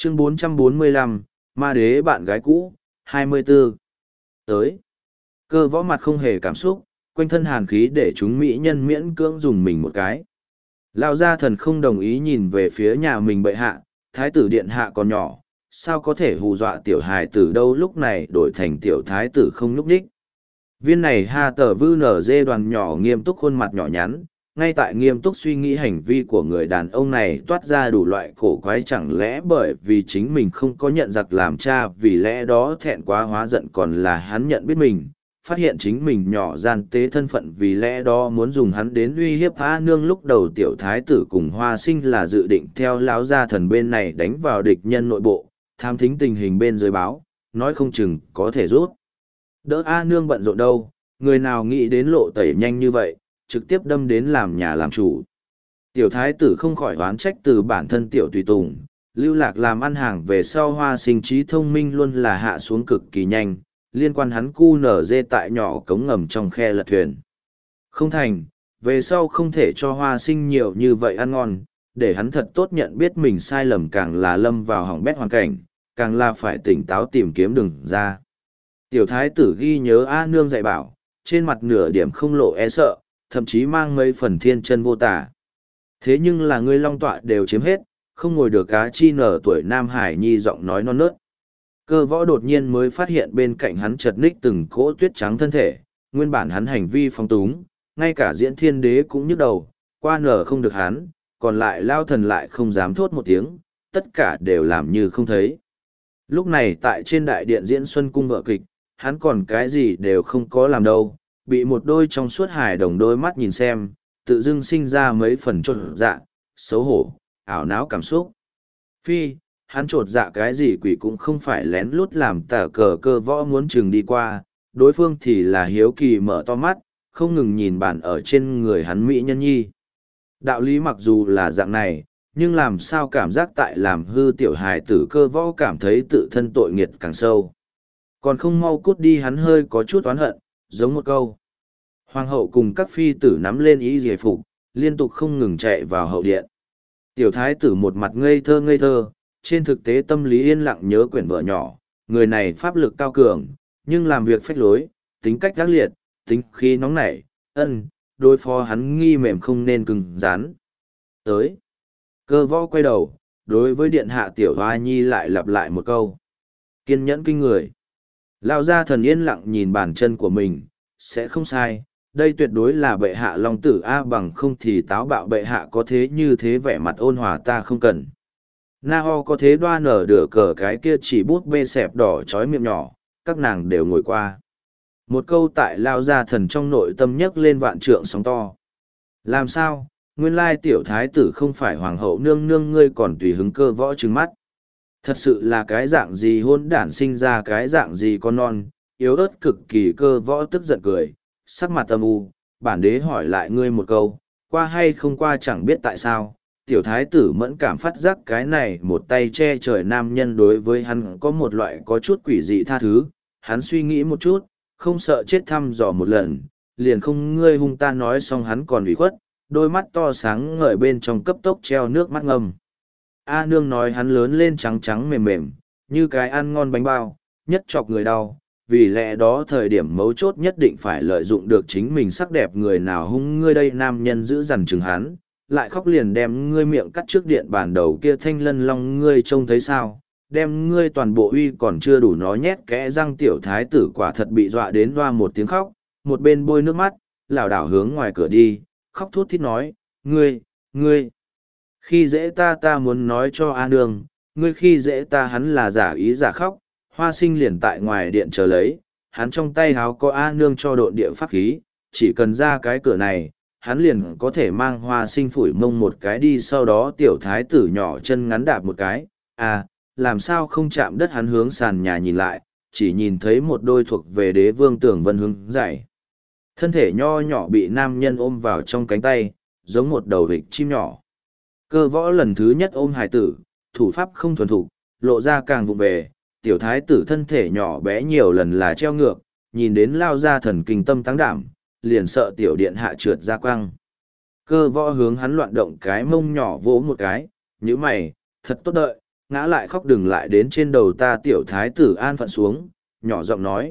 Chương 445, Ma đế bạn gái cũ, 24. Tới. Cơ võ mặt không hề cảm xúc, quanh thân hàn khí để chúng mỹ nhân miễn cưỡng dùng mình một cái. Lão gia thần không đồng ý nhìn về phía nhà mình bệ hạ, thái tử điện hạ còn nhỏ, sao có thể hù dọa tiểu hài tử đâu, lúc này đổi thành tiểu thái tử không nhúc nhích. Viên này ha tờ vư nở dê đoàn nhỏ nghiêm túc, khuôn mặt nhỏ nhắn, ngay tại nghiêm túc suy nghĩ hành vi của người đàn ông này toát ra đủ loại cổ quái, chẳng lẽ bởi vì chính mình không có nhận giặc làm cha, vì lẽ đó thẹn quá hóa giận, còn là hắn nhận biết mình, phát hiện chính mình nhỏ gian tế thân phận, vì lẽ đó muốn dùng hắn đến uy hiếp A Nương. Lúc đầu tiểu thái tử cùng Hoa Sinh là dự định theo lão gia thần bên này đánh vào địch nhân nội bộ, tham thính tình hình bên dưới báo, nói không chừng có thể rút đỡ A Nương bận rộn đâu, người nào nghĩ đến lộ tẩy nhanh như vậy, trực tiếp đâm đến làm nhà làm chủ. Tiểu thái tử không khỏi oán trách từ bản thân tiểu tùy tùng, lưu lạc làm ăn hàng về sau. Hoa Sinh trí thông minh luôn là hạ xuống cực kỳ nhanh, liên quan hắn cu nở dê tại nhỏ cống ngầm trong khe lật thuyền. Không thành, về sau không thể cho Hoa Sinh nhiều như vậy ăn ngon, để hắn thật tốt nhận biết mình sai lầm, càng là lâm vào hỏng bét hoàn cảnh, càng là phải tỉnh táo tìm kiếm đường ra. Tiểu thái tử ghi nhớ A Nương dạy bảo, trên mặt nửa điểm không lộ e sợ, thậm chí mang mấy phần thiên chân vô tả. Thế nhưng là ngươi long tọa đều chiếm hết, không ngồi được cá chi nở tuổi Nam Hải Nhi giọng nói non nớt. Cơ võ đột nhiên mới phát hiện bên cạnh hắn chật ních từng cỗ tuyết trắng thân thể, nguyên bản hắn hành vi phong túng, ngay cả diễn thiên đế cũng nhức đầu, qua nở không được hắn, còn lại lao thần lại không dám thốt một tiếng, tất cả đều làm như không thấy. Lúc này tại trên đại điện diễn Xuân Cung vợ kịch, hắn còn cái gì đều không có làm đâu, bị một đôi trong suốt hài đồng đôi mắt nhìn xem, tự dưng sinh ra mấy phần chột dạ, xấu hổ, ảo não cảm xúc. Phi, hắn chột dạ cái gì quỷ cũng không phải lén lút làm tả cờ. Cơ võ muốn chừng đi qua, đối phương thì là hiếu kỳ mở to mắt, không ngừng nhìn bản ở trên người hắn mỹ nhân nhi. Đạo lý mặc dù là dạng này, nhưng làm sao cảm giác tại làm hư tiểu hài tử. Cơ võ cảm thấy tự thân tội nghiệt càng sâu. Còn không mau cút đi, hắn hơi có chút oán hận, giống một câu. Hoàng hậu cùng các phi tử nắm lên ý giải phục, liên tục không ngừng chạy vào hậu điện. Tiểu thái tử một mặt ngây thơ, trên thực tế tâm lý yên lặng nhớ quyển vợ nhỏ, người này pháp lực cao cường, nhưng làm việc phách lối, tính cách ác liệt, tính khí nóng nảy, đối phó hắn nghi mềm không nên cứng rắn. Tới. Cơ võ quay đầu, đối với điện hạ tiểu hoa nhi lại lặp lại một câu. Kiên nhẫn kinh người. Lão gia thần yên lặng nhìn bàn chân của mình, sẽ không sai, đây tuyệt đối là bệ hạ long tử A, bằng không thì táo bạo bệ hạ có thế như thế vẻ mặt ôn hòa ta không cần. Na ho có thế đoan nở đửa cờ cái kia chỉ bút bê xẹp đỏ trói miệng nhỏ, các nàng đều ngồi qua. Một câu tại Lão gia thần trong nội tâm nhấc lên vạn trượng sóng to. Làm sao, nguyên lai tiểu thái tử không phải hoàng hậu nương nương, ngươi còn tùy hứng. Cơ võ trừng mắt. Thật sự là cái dạng gì hôn đản sinh ra cái dạng gì con non, yếu ớt cực kỳ. Cơ võ tức giận cười, sắc mặt âm u, bản đế hỏi lại ngươi một câu, qua hay không qua chẳng biết tại sao. Tiểu thái tử mẫn cảm phát giác cái này một tay che trời nam nhân đối với hắn có một loại có chút quỷ dị tha thứ, hắn suy nghĩ một chút, không sợ chết thăm dò một lần, liền không ngươi hung ta nói xong hắn còn ủy khuất, đôi mắt to sáng ngời bên trong cấp tốc treo nước mắt ngầm. A Nương nói hắn lớn lên trắng trắng mềm mềm, như cái ăn ngon bánh bao, nhất chọc người đau, vì lẽ đó thời điểm mấu chốt nhất định phải lợi dụng được chính mình sắc đẹp. Người nào hung ngươi đây, nam nhân giữ dằn chừng hắn, lại khóc liền đem ngươi miệng cắt trước điện bàn đầu kia thanh lân long, ngươi trông thấy sao, đem ngươi toàn bộ uy còn chưa đủ, nó nhét kẽ răng. Tiểu thái tử quả thật bị dọa đến loa một tiếng khóc, một bên bôi nước mắt, lảo đảo hướng ngoài cửa đi, khóc thút thít nói, ngươi, khi dễ ta muốn nói cho A Nương, ngươi khi dễ ta. Hắn là giả ý giả khóc, Hoa Sinh liền tại ngoài điện chờ lấy, hắn trong tay háo có A Nương cho độn địa pháp khí, chỉ cần ra cái cửa này, hắn liền có thể mang Hoa Sinh phủi mông một cái đi. Sau đó tiểu thái tử nhỏ chân ngắn đạp một cái, làm sao không chạm đất. Hắn hướng sàn nhà nhìn lại, chỉ nhìn thấy một đôi thuộc về đế vương Tưởng Vân hướng dạy. Thân thể nho nhỏ bị nam nhân ôm vào trong cánh tay, giống một đầu vịt chim nhỏ. Cơ võ lần thứ nhất ôm hài tử, thủ pháp không thuần thục, lộ ra càng vụng về. Tiểu thái tử thân thể nhỏ bé nhiều lần là treo ngược, nhìn đến Lao gia thần kinh tâm tăng đảm, liền sợ tiểu điện hạ trượt ra quăng. Cơ võ hướng hắn loạn động cái mông nhỏ vỗ một cái, như mày, thật tốt đợi, ngã lại khóc đừng lại đến trên đầu ta. Tiểu thái tử an phận xuống, nhỏ giọng nói,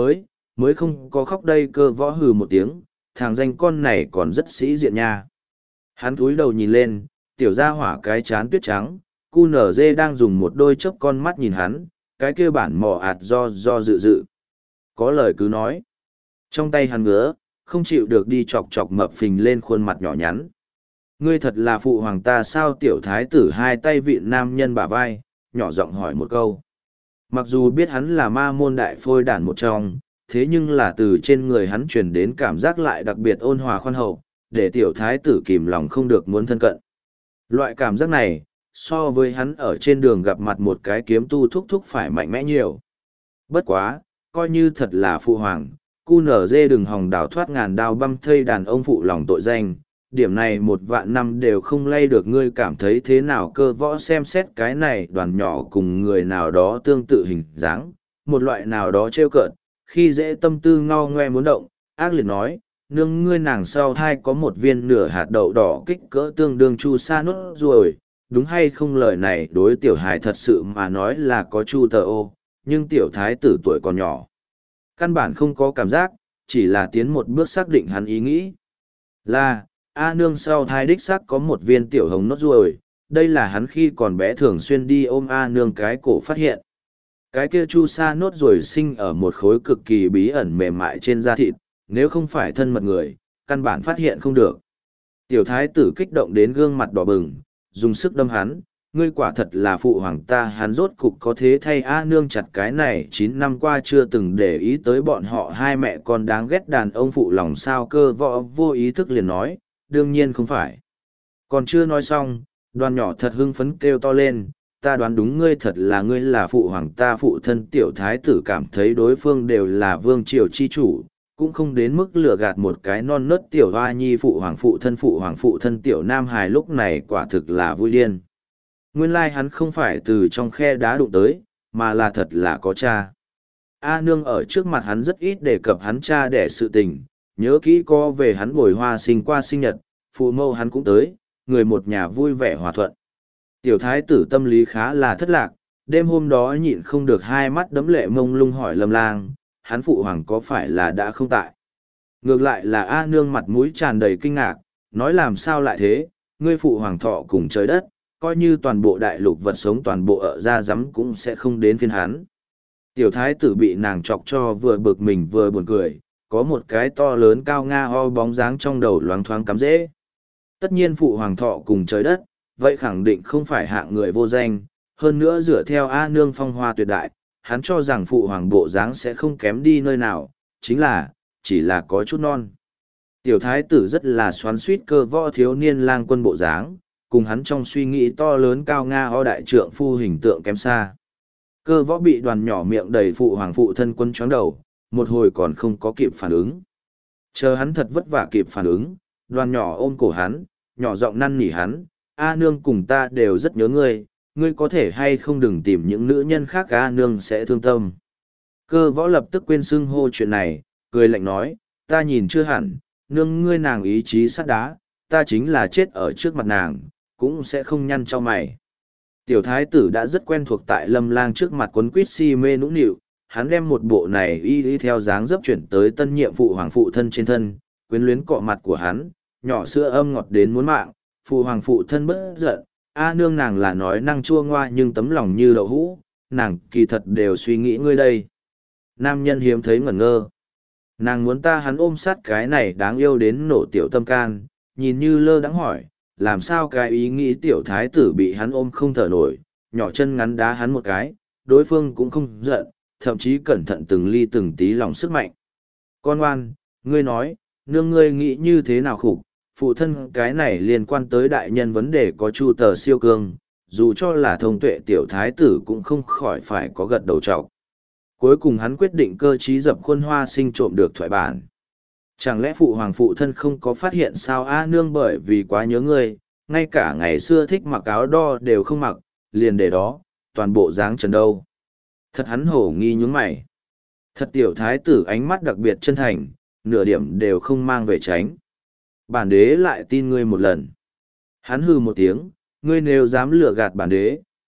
mới không có khóc đây. Cơ võ hừ một tiếng, thằng danh con này còn rất sĩ diện nha. Hắn cúi đầu nhìn lên, tiểu gia hỏa cái chán tuyết trắng, cu nở dê đang dùng một đôi chớp con mắt nhìn hắn, cái kia bản mò ạt do dự. Có lời cứ nói. Trong tay hắn ngứa, không chịu được đi chọc chọc mập phình lên khuôn mặt nhỏ nhắn. Ngươi thật là phụ hoàng ta sao? Tiểu thái tử hai tay vịn nam nhân bả vai, nhỏ giọng hỏi một câu. Mặc dù biết hắn là ma môn đại phôi đản một trong, thế nhưng là từ trên người hắn truyền đến cảm giác lại đặc biệt ôn hòa khoan hậu, để tiểu thái tử kìm lòng không được muốn thân cận. Loại cảm giác này, so với hắn ở trên đường gặp mặt một cái kiếm tu thúc thúc phải mạnh mẽ nhiều. Bất quá, coi như thật là phụ hoàng, cu nở dê đừng hòng đào thoát ngàn đao băm thây đàn ông phụ lòng tội danh, điểm này 1.000 năm đều không lay được. Ngươi cảm thấy thế nào? Cơ võ xem xét cái này đoàn nhỏ cùng người nào đó tương tự hình dáng, một loại nào đó trêu cợt, khi dễ tâm tư ngao ngoe muốn động, ác liệt nói, nương ngươi nàng sau thai có một viên nửa hạt đậu đỏ kích cỡ tương đương chu sa nốt ruồi, đúng hay không? Lời này đối tiểu hài thật sự mà nói là có chu tờ ô, nhưng tiểu thái tử tuổi còn nhỏ, căn bản không có cảm giác, chỉ là tiến một bước xác định hắn ý nghĩ. Là, A nương sau thai đích xác có một viên tiểu hồng nốt ruồi, đây là hắn khi còn bé thường xuyên đi ôm A nương cái cổ phát hiện. Cái kia chu sa nốt ruồi sinh ở một khối cực kỳ bí ẩn mềm mại trên da thịt, nếu không phải thân mật người, căn bản phát hiện không được. Tiểu thái tử kích động đến gương mặt đỏ bừng, dùng sức đâm hắn, ngươi quả thật là phụ hoàng ta. Hắn rốt cục có thế thay A nương chặt cái này 9 năm qua chưa từng để ý tới bọn họ hai mẹ con đáng ghét đàn ông phụ lòng sao? Cơ võ vô ý thức liền nói, đương nhiên không phải. Còn chưa nói xong, đoàn nhỏ thật hưng phấn kêu to lên, ta đoán đúng, ngươi thật là ngươi là phụ hoàng ta. Phụ thân tiểu thái tử cảm thấy đối phương đều là vương triều chi chủ, cũng không đến mức lừa gạt một cái non nớt tiểu hoa nhi. Phụ hoàng phụ thân tiểu nam hài lúc này quả thực là vui điên. Nguyên lai hắn không phải từ trong khe đá đụng tới, mà là thật là có cha. A nương ở trước mặt hắn rất ít đề cập hắn cha đẻ sự tình, nhớ kỹ có về hắn bồi hoa sinh qua sinh nhật, phụ mâu hắn cũng tới, người một nhà vui vẻ hòa thuận. Tiểu thái tử tâm lý khá là thất lạc, đêm hôm đó nhịn không được hai mắt đẫm lệ mông lung hỏi Lâm Lang, hắn phụ hoàng có phải là đã không tại? Ngược lại là A nương mặt mũi tràn đầy kinh ngạc, nói làm sao lại thế, ngươi phụ hoàng thọ cùng trời đất, coi như toàn bộ đại lục vật sống toàn bộ ở ra rắm cũng sẽ không đến phiên hắn. Tiểu thái tử bị nàng chọc cho vừa bực mình vừa buồn cười, có một cái to lớn cao nga ho bóng dáng trong đầu loáng thoáng cắm rễ. Tất nhiên phụ hoàng thọ cùng trời đất, vậy khẳng định không phải hạng người vô danh, hơn nữa dựa theo A nương phong hoa tuyệt đại, hắn cho rằng phụ hoàng bộ dáng sẽ không kém đi nơi nào, chính là, chỉ là có chút non. Tiểu thái tử rất là xoắn suýt cơ võ thiếu niên lang quân bộ dáng, cùng hắn trong suy nghĩ to lớn cao nga ho đại trượng phu hình tượng kém xa. Cơ võ bị đoàn nhỏ miệng đầy phụ hoàng phụ thân quân choáng đầu, một hồi còn không có kịp phản ứng. Chờ hắn thật vất vả kịp phản ứng, đoàn nhỏ ôm cổ hắn, nhỏ giọng năn nỉ hắn, A nương cùng ta đều rất nhớ ngươi, ngươi có thể hay không đừng tìm những nữ nhân khác, A nương sẽ thương tâm. Cơ võ lập tức quên xưng hô chuyện này, cười lạnh nói, ta nhìn chưa hẳn, nương ngươi nàng ý chí sắt đá, ta chính là chết ở trước mặt nàng, cũng sẽ không nhăn cho mày. Tiểu thái tử đã rất quen thuộc tại Lâm Lang trước mặt quấn quýt si mê nũng nịu, hắn đem một bộ này y theo dáng dấp chuyển tới tân nhiệm phụ hoàng phụ thân trên thân, quyến luyến cọ mặt của hắn, nhỏ sữa âm ngọt đến muốn mạng, phụ hoàng phụ thân bất giận, A nương nàng là nói năng chua ngoa nhưng tấm lòng như đậu hũ, nàng kỳ thật đều suy nghĩ ngươi đây. Nam nhân hiếm thấy ngẩn ngơ. Nàng muốn ta hắn ôm sát cái này đáng yêu đến nổ tiểu tâm can, nhìn như lơ đãng hỏi, làm sao cái ý nghĩ tiểu thái tử bị hắn ôm không thở nổi, nhỏ chân ngắn đá hắn một cái, đối phương cũng không giận, thậm chí cẩn thận từng ly từng tí lòng sức mạnh. Con ngoan, ngươi nói, nương ngươi nghĩ như thế nào khủng, phụ thân cái này liên quan tới đại nhân vấn đề có chu tờ siêu cương, dù cho là thông tuệ tiểu thái tử cũng không khỏi phải có gật đầu trọc. Cuối cùng hắn quyết định cơ trí dập khuôn hoa sinh trộm được thoại bản. Chẳng lẽ phụ hoàng phụ thân không có phát hiện sao? A nương bởi vì quá nhớ ngươi, ngay cả ngày xưa thích mặc áo đo đều không mặc, liền để đó, toàn bộ dáng trần đâu. Thật hắn hổ nghi nhướng mày. Thật tiểu thái tử ánh mắt đặc biệt chân thành, nửa điểm đều không mang về tránh. Bản đế lại tin ngươi một lần. Hắn hừ một tiếng, ngươi nếu dám lừa gạt bản đế,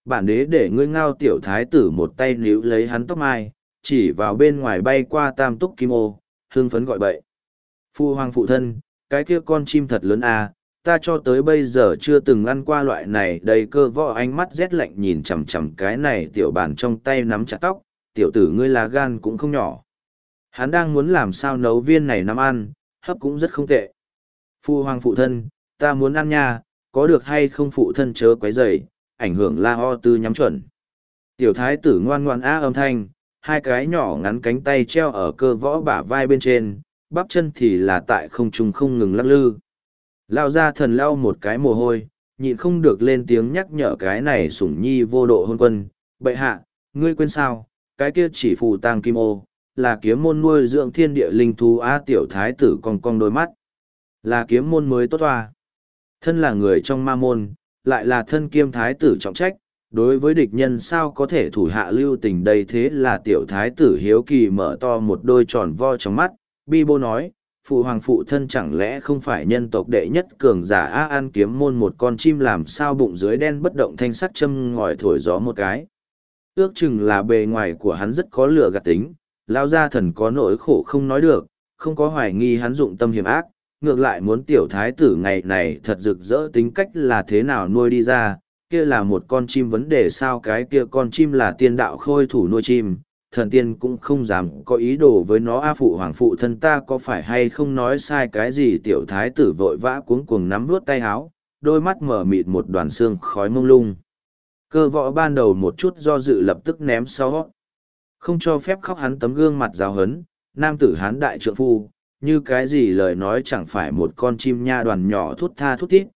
Bản đế để ngươi ngao tiểu thái tử một tay níu lấy hắn tóc mai, chỉ vào bên ngoài bay qua tam túc kim ô, hưng phấn gọi bậy. Phu hoàng phụ thân, cái kia con chim thật lớn à, ta cho tới bây giờ chưa từng ăn qua loại này. Đầy Cơ Võ ánh mắt rét lạnh nhìn chằm chằm cái này tiểu bản trong tay nắm chặt tóc, tiểu tử ngươi là gan cũng không nhỏ. Hắn đang muốn làm sao nấu viên này nắm ăn, hấp cũng rất không tệ. Phu hoàng phụ thân, ta muốn ăn nha, có được hay không phụ thân chớ quấy rầy, ảnh hưởng La Ho Tư nhắm chuẩn. Tiểu thái tử ngoan ngoan á âm thanh, hai cái nhỏ ngắn cánh tay treo ở Cơ Võ bả vai bên trên, bắp chân thì là tại không trung không ngừng lắc lư. Lao ra thần lau một cái mồ hôi, nhịn không được lên tiếng nhắc nhở cái này sủng nhi vô độ hôn quân. Bệ hạ, ngươi quên sao, cái kia chỉ phù tang kim ô, là kiếm môn nuôi dưỡng thiên địa linh thú á. Tiểu thái tử cong cong đôi mắt. Là kiếm môn mới tốt toa. Thân là người trong ma môn, lại là thân kiêm thái tử trọng trách, đối với địch nhân sao có thể thủ hạ lưu tình đây. Thế là tiểu thái tử hiếu kỳ mở to một đôi tròn vo trong mắt, bi bô nói, phụ hoàng phụ thân chẳng lẽ không phải nhân tộc đệ nhất cường giả á. An kiếm môn một con chim làm sao bụng dưới đen bất động thanh sắc châm ngòi thổi gió một cái. Ước chừng là bề ngoài của hắn rất có lửa gạt tính, lao gia thần có nỗi khổ không nói được, không có hoài nghi hắn dụng tâm hiểm ác, ngược lại muốn tiểu thái tử ngày này thật rực rỡ tính cách là thế nào nuôi đi ra, kia là một con chim vấn đề sao. Cái kia con chim là tiên đạo khôi thủ nuôi chim, thần tiên cũng không dám có ý đồ với nó a. Phụ hoàng phụ thân ta có phải hay không nói sai cái gì. Tiểu thái tử vội vã cuống cuồng nắm vuốt tay áo, đôi mắt mở mịt một đoàn xương khói mông lung. Cơ Võ ban đầu một chút do dự lập tức ném sau, không cho phép khóc. Hắn tấm gương mặt giáo hấn, nam tử hán đại trượng phu, như cái gì lời nói chẳng phải một con chim nha. Đoàn nhỏ thút tha thút thít,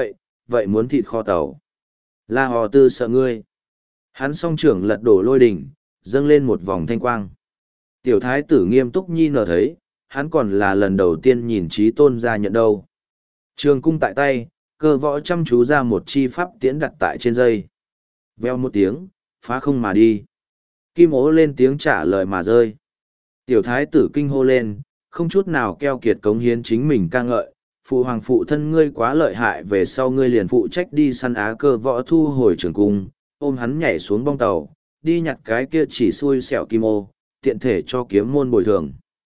vậy muốn thịt kho tàu. La Hò Tư sợ ngươi. Hắn song trưởng lật đổ lôi đỉnh, dâng lên một vòng thanh quang. Tiểu thái tử nghiêm túc nhi nở thấy, hắn còn là lần đầu tiên nhìn Chí Tôn ra nhận đâu. Trường cung tại tay, Cơ Võ chăm chú ra một chi pháp tiễn đặt tại trên dây. Veo một tiếng, phá không mà đi. Kim ố lên tiếng trả lời mà rơi. Tiểu thái tử kinh hô lên, không chút nào keo kiệt cống hiến chính mình ca ngợi. Phụ hoàng phụ thân ngươi quá lợi hại, về sau ngươi liền phụ trách đi săn á. Cơ Võ thu hồi trường cung, ôm hắn nhảy xuống bong tàu, đi nhặt cái kia chỉ xui xẻo kim ô, tiện thể cho kiếm môn bồi thường.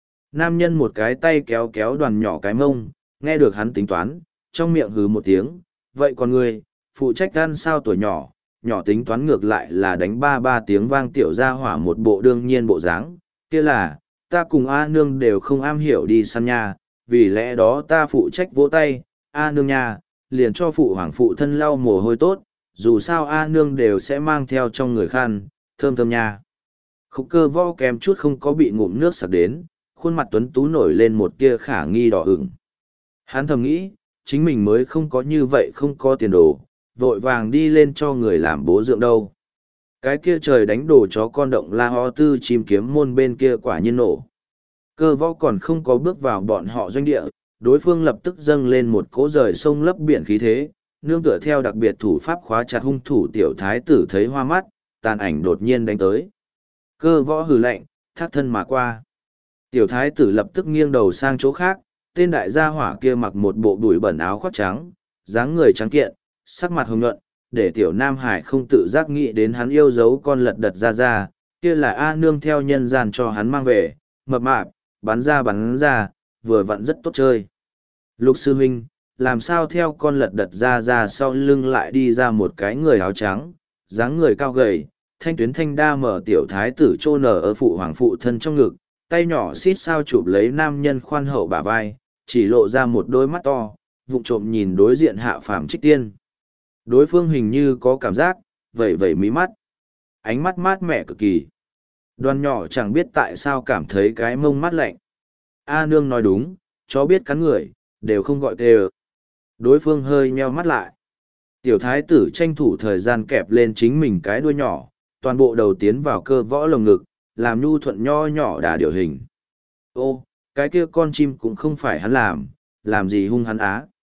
Nam nhân một cái tay kéo kéo đoàn nhỏ cái mông, nghe được hắn tính toán, trong miệng hừ một tiếng, vậy còn ngươi, phụ trách ăn sao tuổi nhỏ, nhỏ tính toán ngược lại là đánh ba ba tiếng vang. Tiểu ra hỏa một bộ đương nhiên bộ dáng, kia là, ta cùng A nương đều không am hiểu đi săn nha, vì lẽ đó ta phụ trách vỗ tay, A nương nha, liền cho phụ hoàng phụ thân lau mồ hôi tốt, dù sao A nương đều sẽ mang theo trong người khăn, thơm thơm nha. Khúc Cơ Võ kèm chút không có bị ngụm nước sặc đến, khuôn mặt tuấn tú nổi lên một tia khả nghi đỏ ửng. Hắn thầm nghĩ, chính mình mới không có như vậy không có tiền đồ, vội vàng đi lên cho người làm bố dưỡng đâu. Cái kia trời đánh đồ chó con động La Ho Tư chim kiếm môn bên kia quả nhiên nổ. Cơ Võ còn không có bước vào bọn họ doanh địa, đối phương lập tức dâng lên một cỗ rời sông lấp biển khí thế, nương tựa theo đặc biệt thủ pháp khóa chặt hung thủ. Tiểu thái tử thấy hoa mắt, tàn ảnh đột nhiên đánh tới. Cơ Võ hừ lạnh, thác thân mà qua. Tiểu thái tử lập tức nghiêng đầu sang chỗ khác, tên đại gia hỏa kia mặc một bộ bụi bẩn áo khoác trắng, dáng người trắng kiện, sắc mặt hồng nhuận, để tiểu Nam Hải không tự giác nghĩ đến hắn yêu dấu con lật đật ra, kia là A nương theo nhân gian cho hắn mang về, mập mạp, bắn ra, vừa vặn rất tốt chơi. Lục sư huynh, làm sao theo con lật đật ra sau lưng lại đi ra một cái người áo trắng, dáng người cao gầy, thanh tuyến thanh đa mở. Tiểu thái tử trô nở ở phụ hoàng phụ thân trong ngực, tay nhỏ xít sao chụp lấy nam nhân khoan hậu bả vai, chỉ lộ ra một đôi mắt to, vụng trộm nhìn đối diện Hạ Phàm Trích Tiên. Đối phương hình như có cảm giác, vẩy mí mắt, ánh mắt mát mẻ cực kỳ. Đoàn nhỏ chẳng biết tại sao cảm thấy cái mông mát lạnh. A nương nói đúng, chó biết cắn người, đều không gọi tê. Đối phương hơi nheo mắt lại. Tiểu thái tử tranh thủ thời gian kẹp lên chính mình cái đuôi nhỏ, toàn bộ đầu tiến vào Cơ Võ lồng ngực, làm nhu thuận nho nhỏ đà điều hình. Ô, cái kia con chim cũng không phải hắn làm gì hung hắn á.